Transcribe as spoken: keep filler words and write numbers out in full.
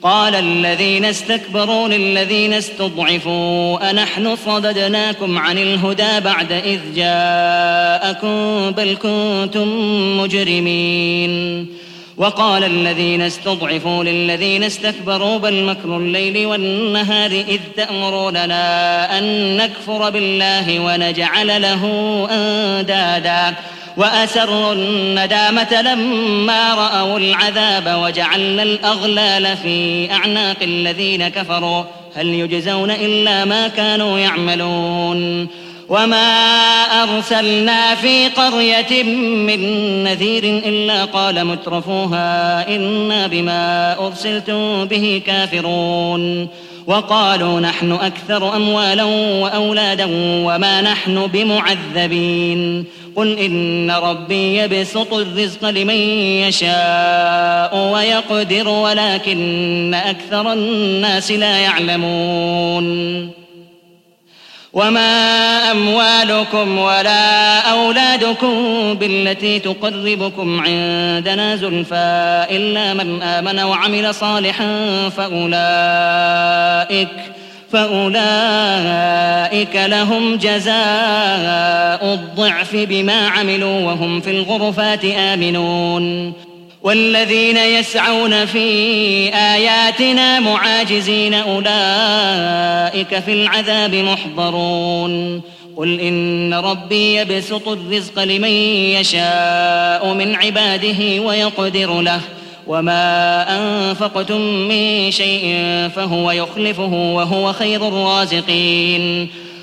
قال الذين استكبروا للذين استضعفوا أنحن صددناكم عن الهدى بعد إذ جاءكم بل كنتم مجرمين. وقال الذين استضعفوا للذين استكبروا بل مكر الليل والنهار إذ تأمروننا أن نكفر بالله ونجعل له أندادا وأسروا الندامة لما رأوا العذاب وجعلنا الأغلال في أعناق الذين كفروا هل يجزون إلا ما كانوا يعملون. وما أرسلنا في قرية من نذير إلا قال مترفوها إنا بما أرسلتم به كافرون. وقالوا نحن أكثر أموالا وأولادا وما نحن بمعذبين. قل إن ربي يبسط الرزق لمن يشاء ويقدر ولكن أكثر الناس لا يعلمون. وما أموالكم ولا أولادكم بالتي تقربكم عندنا زلفى إلا من آمن وعمل صالحا فأولئك فأولئك لهم جزاء الضعف بما عملوا وهم في الغرفات آمنون. والذين يسعون في آياتنا معاجزين أولئك في العذاب محضرون. قل إن ربي يبسط الرزق لمن يشاء من عباده ويقدر له وما أنفقتم من شيء فهو يخلفه وهو خير الرازقين.